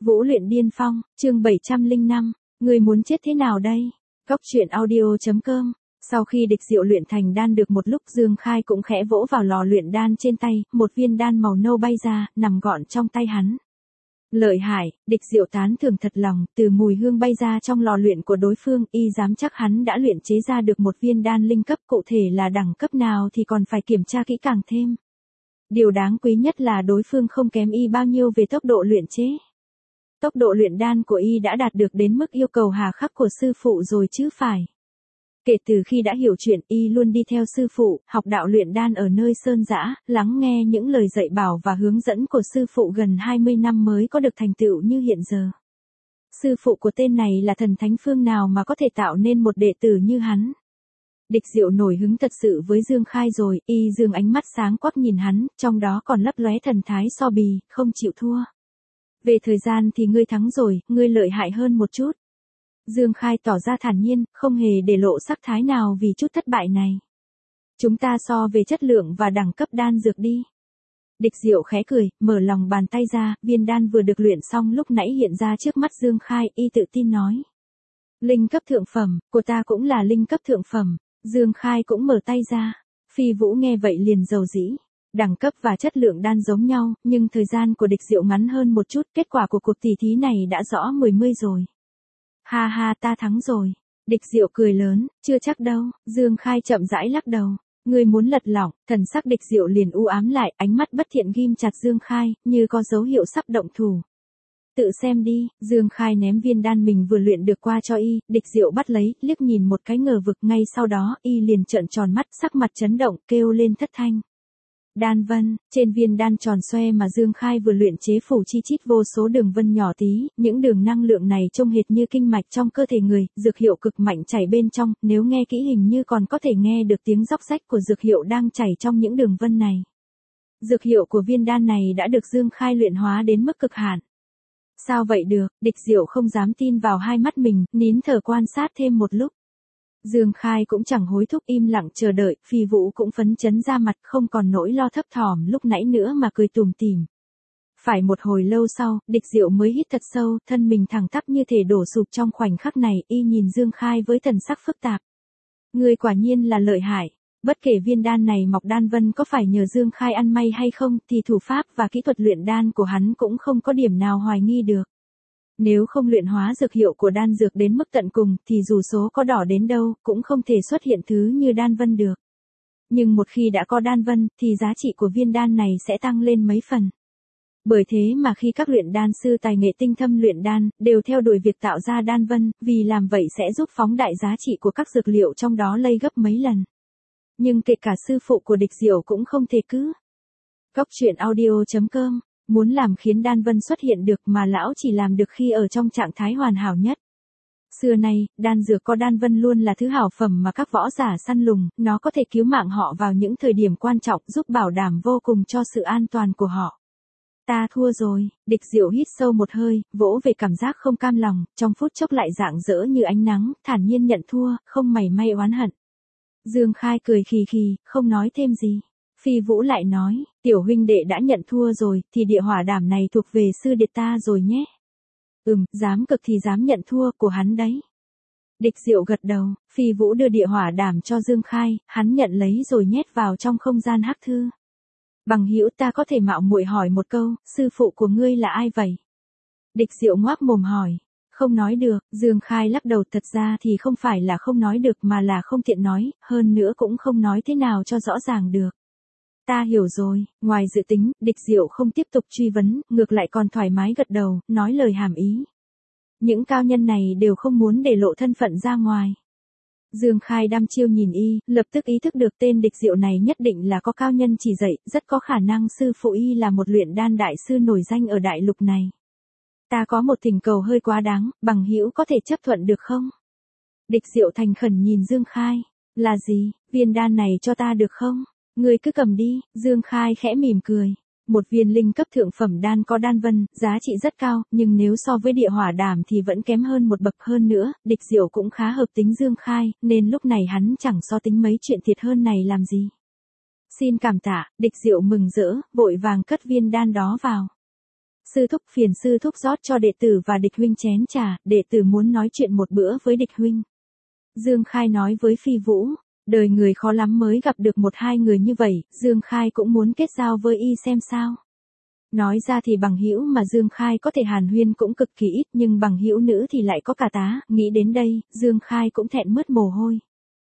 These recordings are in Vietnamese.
Vũ luyện điên phong, chương 705, người muốn chết thế nào đây? Góc truyện audio.com. Sau khi Địch Diệu luyện thành đan được một lúc, Dương Khai cũng khẽ vỗ vào lò luyện đan trên tay, một viên đan màu nâu bay ra, nằm gọn trong tay hắn. Lợi hại, Địch Diệu tán thưởng thật lòng, từ mùi hương bay ra trong lò luyện của đối phương, y dám chắc hắn đã luyện chế ra được một viên đan linh cấp, cụ thể là đẳng cấp nào thì còn phải kiểm tra kỹ càng thêm. Điều đáng quý nhất là đối phương không kém y bao nhiêu về tốc độ luyện chế. Tốc độ luyện đan của y đã đạt được đến mức yêu cầu hà khắc của sư phụ rồi chứ phải. Kể từ khi đã hiểu chuyện, y luôn đi theo sư phụ, học đạo luyện đan ở nơi sơn dã, lắng nghe những lời dạy bảo và hướng dẫn của sư phụ gần 20 năm mới có được thành tựu như hiện giờ. Sư phụ của tên này là thần thánh phương nào mà có thể tạo nên một đệ tử như hắn. Địch Diệu nổi hứng thật sự với Dương Khai rồi, y dương ánh mắt sáng quắc nhìn hắn, trong đó còn lấp lóe thần thái so bì, không chịu thua. Về thời gian thì ngươi thắng rồi, ngươi lợi hại hơn một chút. Dương Khai tỏ ra thản nhiên, không hề để lộ sắc thái nào vì chút thất bại này. Chúng ta so về chất lượng và đẳng cấp đan dược đi. Địch Diệu khẽ cười, mở lòng bàn tay ra, viên đan vừa được luyện xong lúc nãy hiện ra trước mắt Dương Khai, y tự tin nói. Linh cấp thượng phẩm, của ta cũng là linh cấp thượng phẩm. Dương Khai cũng mở tay ra. Phi Vũ nghe vậy liền rầu rĩ. Đẳng cấp và chất lượng đan giống nhau, nhưng thời gian của Địch Diệu ngắn hơn một chút, kết quả của cuộc tỷ thí này đã rõ mươi rồi. Ha ha, ta thắng rồi. Địch Diệu cười lớn, chưa chắc đâu. Dương Khai chậm rãi lắc đầu. Ngươi muốn lật lỏng, thần sắc Địch Diệu liền u ám lại, ánh mắt bất thiện ghim chặt Dương Khai, như có dấu hiệu sắp động thủ. Tự xem đi. Dương Khai ném viên đan mình vừa luyện được qua cho y, Địch Diệu bắt lấy, liếc nhìn một cái ngờ vực, ngay sau đó, y liền trợn tròn mắt, sắc mặt chấn động, kêu lên thất thanh. Đan vân, trên viên đan tròn xoe mà Dương Khai vừa luyện chế phủ chi chít vô số đường vân nhỏ tí, những đường năng lượng này trông hệt như kinh mạch trong cơ thể người, dược hiệu cực mạnh chảy bên trong, nếu nghe kỹ hình như còn có thể nghe được tiếng róc rách của dược hiệu đang chảy trong những đường vân này. Dược hiệu của viên đan này đã được Dương Khai luyện hóa đến mức cực hạn. Sao vậy được? Địch Diệu không dám tin vào hai mắt mình, nín thở quan sát thêm một lúc. Dương Khai cũng chẳng hối thúc, im lặng chờ đợi, Phi Vũ cũng phấn chấn ra mặt, không còn nỗi lo thấp thỏm lúc nãy nữa mà cười tủm tỉm. Phải một hồi lâu sau, Địch Diệu mới hít thật sâu, thân mình thẳng tắp như thể đổ sụp trong khoảnh khắc này, y nhìn Dương Khai với thần sắc phức tạp. Ngươi quả nhiên là lợi hại. Bất kể viên đan này mọc đan vân có phải nhờ Dương Khai ăn may hay không, thì thủ pháp và kỹ thuật luyện đan của hắn cũng không có điểm nào hoài nghi được. Nếu không luyện hóa dược hiệu của đan dược đến mức tận cùng, thì dù số có đỏ đến đâu, cũng không thể xuất hiện thứ như đan vân được. Nhưng một khi đã có đan vân, thì giá trị của viên đan này sẽ tăng lên mấy phần. Bởi thế mà khi các luyện đan sư tài nghệ tinh thâm luyện đan, đều theo đuổi việc tạo ra đan vân, vì làm vậy sẽ giúp phóng đại giá trị của các dược liệu trong đó lây gấp mấy lần. Nhưng kể cả sư phụ của Địch Diệu cũng không thể cứ. Góc truyện audio.com. Muốn làm khiến đan vân xuất hiện được mà lão chỉ làm được khi ở trong trạng thái hoàn hảo nhất. Xưa nay, đan dược có đan vân luôn là thứ hảo phẩm mà các võ giả săn lùng, nó có thể cứu mạng họ vào những thời điểm quan trọng, giúp bảo đảm vô cùng cho sự an toàn của họ. Ta thua rồi. Địch Diệu hít sâu một hơi, vỗ về cảm giác không cam lòng, trong phút chốc lại rạng rỡ như ánh nắng, thản nhiên nhận thua, không mảy may oán hận. Dương Khai cười khì khì, không nói thêm gì. Phi Vũ lại nói, tiểu huynh đệ đã nhận thua rồi, thì địa hỏa đảm này thuộc về sư điệt ta rồi nhé. Dám cực thì dám nhận thua của hắn đấy. Địch Diệu gật đầu, Phi Vũ đưa địa hỏa đảm cho Dương Khai, hắn nhận lấy rồi nhét vào trong không gian hắc thư. Bằng hữu, ta có thể mạo muội hỏi một câu, sư phụ của ngươi là ai vậy? Địch Diệu ngoác mồm hỏi. Không nói được. Dương Khai lắc đầu, thật ra thì không phải là không nói được mà là không tiện nói, hơn nữa cũng không nói thế nào cho rõ ràng được. Ta hiểu rồi. Ngoài dự tính, Địch Diệu không tiếp tục truy vấn, ngược lại còn thoải mái gật đầu, nói lời hàm ý. Những cao nhân này đều không muốn để lộ thân phận ra ngoài. Dương Khai đăm chiêu nhìn y, lập tức ý thức được tên Địch Diệu này nhất định là có cao nhân chỉ dạy, rất có khả năng sư phụ y là một luyện đan đại sư nổi danh ở đại lục này. Ta có một thỉnh cầu hơi quá đáng, bằng hữu có thể chấp thuận được không? Địch Diệu thành khẩn nhìn Dương Khai. Là gì? Viên đan này cho ta được không? Ngươi cứ cầm đi. Dương Khai khẽ mỉm cười. Một viên linh cấp thượng phẩm đan có đan vân, giá trị rất cao, nhưng nếu so với địa hỏa đảm thì vẫn kém hơn một bậc hơn nữa. Địch Diệu cũng khá hợp tính Dương Khai, nên lúc này hắn chẳng so tính mấy chuyện thiệt hơn này làm gì. Xin cảm tạ. Địch Diệu mừng rỡ, vội vàng cất viên đan đó vào. Sư thúc, phiền sư thúc rót cho đệ tử và Địch huynh chén trà, đệ tử muốn nói chuyện một bữa với Địch huynh. Dương Khai nói với Phi Vũ, đời người khó lắm mới gặp được một hai người như vậy, Dương Khai cũng muốn kết giao với y xem sao. Nói ra thì bằng hữu mà Dương Khai có thể hàn huyên cũng cực kỳ ít, nhưng bằng hữu nữ thì lại có cả tá, nghĩ đến đây, Dương Khai cũng thẹn mướt mồ hôi.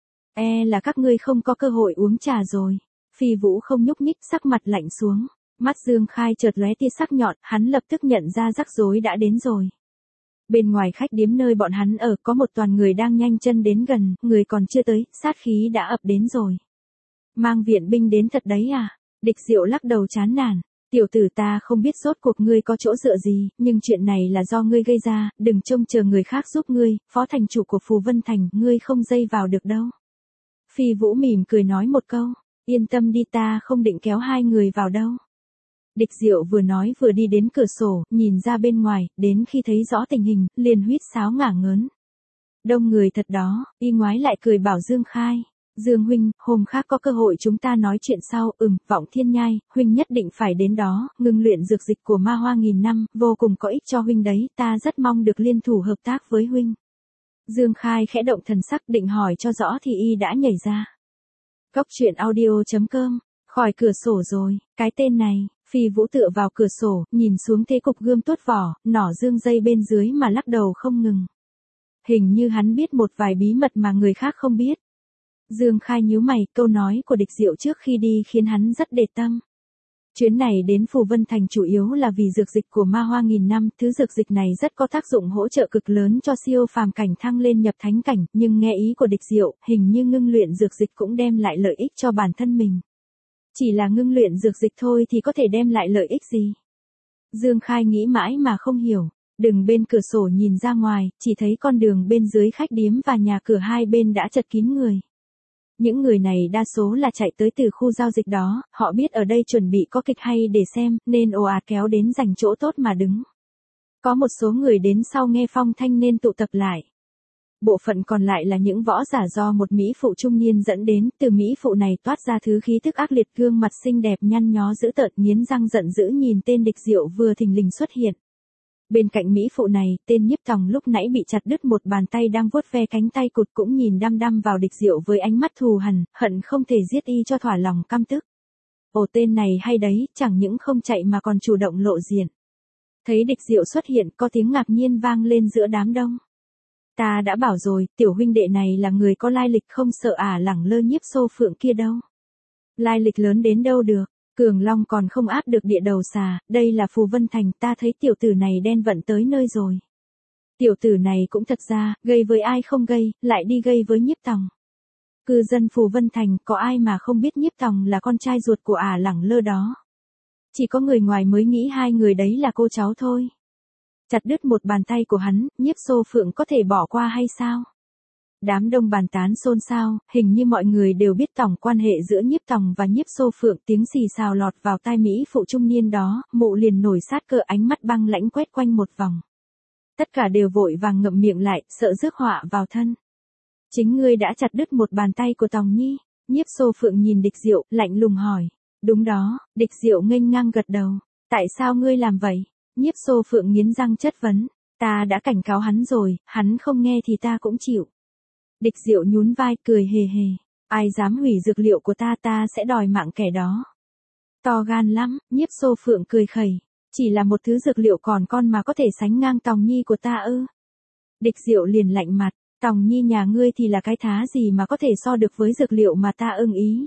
Là các ngươi không có cơ hội uống trà rồi. Phi Vũ không nhúc nhích, sắc mặt lạnh xuống. Mắt Dương Khai chợt lóe tia sắc nhọn, hắn lập tức nhận ra rắc rối đã đến rồi. Bên ngoài khách điếm nơi bọn hắn ở có một đoàn người đang nhanh chân đến gần, người còn chưa tới, sát khí đã ập đến rồi. Mang viện binh đến thật đấy à? Địch Diệu lắc đầu chán nản. Tiểu tử, ta không biết rốt cuộc ngươi có chỗ dựa gì, nhưng chuyện này là do ngươi gây ra, đừng trông chờ người khác giúp ngươi, phó thành chủ của Phù Vân Thành, ngươi không dây vào được đâu. Phi Vũ mỉm cười nói một câu, yên tâm đi, ta không định kéo hai người vào đâu. Địch Diệu vừa nói vừa đi đến cửa sổ, nhìn ra bên ngoài, đến khi thấy rõ tình hình, liền huýt sáo ngả ngớn. Đông người thật đó, y ngoái lại cười bảo Dương Khai. Dương huynh, hôm khác có cơ hội chúng ta nói chuyện sau, Vọng Thiên Nhai, huynh nhất định phải đến đó, ngưng luyện dược dịch của ma hoa nghìn năm, vô cùng có ích cho huynh đấy, ta rất mong được liên thủ hợp tác với huynh. Dương Khai khẽ động thần sắc định hỏi cho rõ thì y đã nhảy ra. Cốc truyện audio.com, khỏi cửa sổ rồi, cái tên này, Phi Vũ tựa vào cửa sổ, nhìn xuống thế cục gươm tuốt vỏ, nỏ dương dây bên dưới mà lắc đầu không ngừng. Hình như hắn biết một vài bí mật mà người khác không biết. Dương Khai nhíu mày, câu nói của Địch Diệu trước khi đi khiến hắn rất để tâm. Chuyến này đến Phù Vân Thành chủ yếu là vì dược dịch của ma hoa nghìn năm, thứ dược dịch này rất có tác dụng hỗ trợ cực lớn cho siêu phàm cảnh thăng lên nhập thánh cảnh, nhưng nghe ý của Địch Diệu, hình như ngưng luyện dược dịch cũng đem lại lợi ích cho bản thân mình. Chỉ là ngưng luyện dược dịch thôi thì có thể đem lại lợi ích gì? Dương Khai nghĩ mãi mà không hiểu. Đừng bên cửa sổ nhìn ra ngoài, chỉ thấy con đường bên dưới khách điếm và nhà cửa hai bên đã chật kín người. Những người này đa số là chạy tới từ khu giao dịch đó, họ biết ở đây chuẩn bị có kịch hay để xem, nên ồ ạt kéo đến dành chỗ tốt mà đứng. Có một số người đến sau nghe phong thanh nên tụ tập lại. Bộ phận còn lại là những võ giả do một mỹ phụ trung niên dẫn đến, từ mỹ phụ này toát ra thứ khí tức ác liệt, gương mặt xinh đẹp nhăn nhó dữ tợn, nghiến răng giận dữ nhìn tên Địch Diệu vừa thình lình xuất hiện. Bên cạnh mỹ phụ này, tên Nhiếp Tòng lúc nãy bị chặt đứt một bàn tay đang vuốt ve cánh tay cụt cũng nhìn đăm đăm vào Địch Diệu với ánh mắt thù hằn, hận không thể giết y cho thỏa lòng căm tức. Ồ, tên này hay đấy, chẳng những không chạy mà còn chủ động lộ diện. Thấy Địch Diệu xuất hiện, có tiếng ngạc nhiên vang lên giữa đám đông. Ta đã bảo rồi, tiểu huynh đệ này là người có lai lịch, không sợ lẳng lơ Nhiếp Xô Phượng kia đâu. Lai lịch lớn đến đâu được. Cường Long còn không áp được địa đầu xà, đây là Phù Vân Thành, ta thấy tiểu tử này đen vận tới nơi rồi. Tiểu tử này cũng thật ra, gây với ai không gây, lại đi gây với Nhiếp Tòng. Cư dân Phù Vân Thành, có ai mà không biết Nhiếp Tòng là con trai ruột của lẳng lơ đó. Chỉ có người ngoài mới nghĩ hai người đấy là cô cháu thôi. Chặt đứt một bàn tay của hắn, Nhiếp Xô Phượng có thể bỏ qua hay sao? Đám đông bàn tán xôn xao, hình như mọi người đều biết tổng quan hệ giữa Nhiếp Tòng và Nhiếp Xô Phượng, tiếng xì xào lọt vào tai mỹ phụ trung niên đó, mụ liền nổi sát cơ, ánh mắt băng lãnh quét quanh một vòng. Tất cả đều vội vàng ngậm miệng lại, sợ rước họa vào thân. Chính ngươi đã chặt đứt một bàn tay của Tòng Nhi? Nhiếp Xô Phượng nhìn Địch Diệu, lạnh lùng hỏi. Đúng đó, Địch Diệu nghênh ngang gật đầu. Tại sao ngươi làm vậy? Nhiếp Xô Phượng nghiến răng chất vấn. Ta đã cảnh cáo hắn rồi, hắn không nghe thì ta cũng chịu. Địch Diệu nhún vai cười hề hề. Ai dám hủy dược liệu của ta sẽ đòi mạng kẻ đó. To gan lắm, Nhiếp Xô Phượng cười khẩy. Chỉ là một thứ dược liệu còn con mà có thể sánh ngang Tòng Nhi của ta ư? Địch Diệu liền lạnh mặt. Tòng Nhi nhà ngươi thì là cái thá gì mà có thể so được với dược liệu mà ta ưng ý.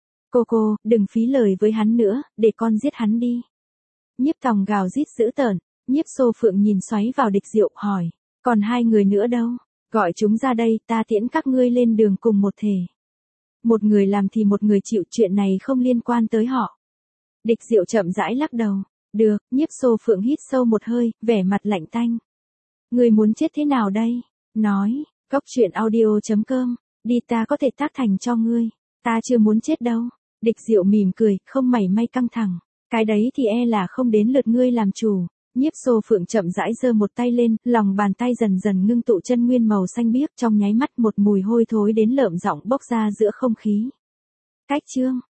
Cô, đừng phí lời với hắn nữa, để con giết hắn đi. Nhiếp Tòng gào rít dữ tợn. Nhiếp Xô Phượng nhìn xoáy vào Địch Diệu hỏi. Còn hai người nữa đâu? Gọi chúng ra đây, ta tiễn các ngươi lên đường cùng một thể. Một người làm thì một người chịu, chuyện này không liên quan tới họ. Địch Diệu chậm rãi lắc đầu. Được, Nhiếp Xô Phượng hít sâu một hơi, vẻ mặt lạnh tanh. Ngươi muốn chết thế nào đây? Nói, cốc truyện audio.com, đi ta có thể tác thành cho ngươi. Ta chưa muốn chết đâu. Địch Diệu mỉm cười, không mảy may căng thẳng. Cái đấy thì là không đến lượt ngươi làm chủ. Nhiếp Xô Phượng chậm rãi giơ một tay lên, lòng bàn tay dần dần ngưng tụ chân nguyên màu xanh biếc, trong nháy mắt một mùi hôi thối đến lợm giọng bốc ra giữa không khí. Cách chương